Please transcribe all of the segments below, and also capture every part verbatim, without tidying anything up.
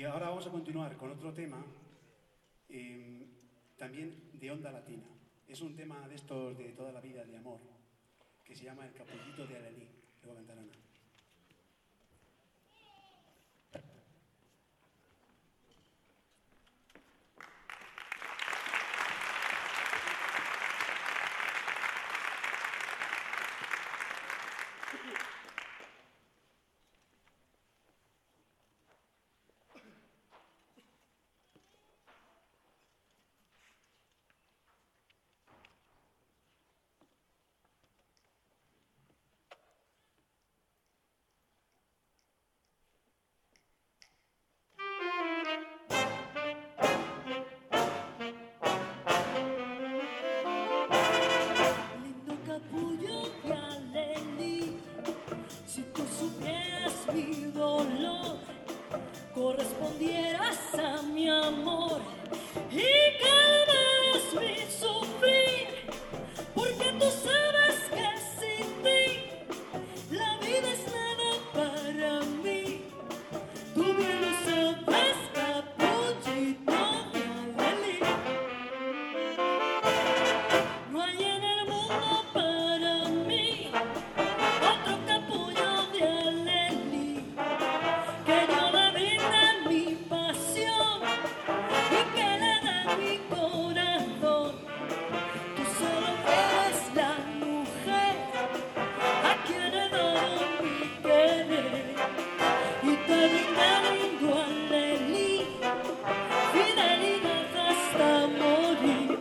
Y ahora vamos a continuar con otro tema, eh, también de onda latina. Es un tema de estos de toda la vida, de amor, que se llama El Capullito de Alelí. Luego cantarán. Correspondieras a mi amor y calmas mi sufrir, porque tú sabes que sin ti la vida es nada para mí. Tú bien lo sabes, capullito de Alelí. No hay en el mundo para mí otro capullo de Alelí, que yo le brinda mi pasión y que le da mi corazón. Tú solo eres la mujer a quien he dado mi querer, y te brinda lindo Alelí, fidelidad hasta morir.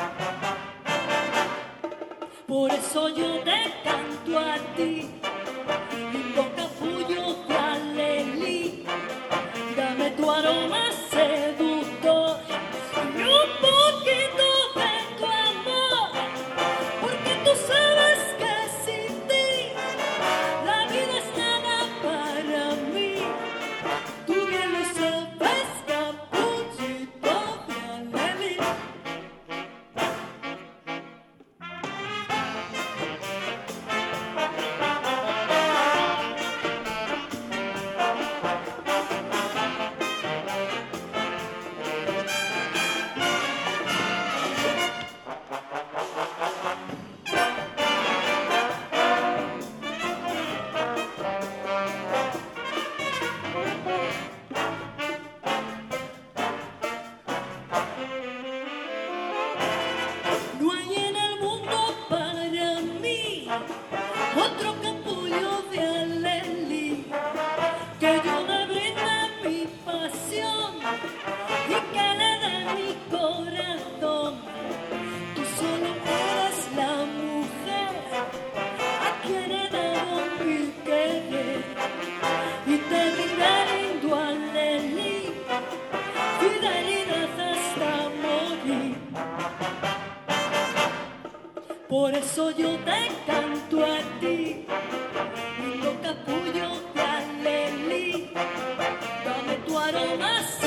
Por eso yo te canto a ti, lindo capullo de Alelí. Dame tu aroma seductor y un poquito de tu amor, porque tú sabes que sin ti la vida es nada para mí. Tú bien lo sabes, capullito de Alelí. No hay en el mundo para mí otro capullo de Alelí, que yo me brinda mi pasión y que le dé mi corazón. Tú solo eres la mujer a quien he dado mi querer, y te brinda lindo Alelí, fidelidad hasta morir. Por eso yo te canto a ti, lindo capullo de Alelí. Dame tu aroma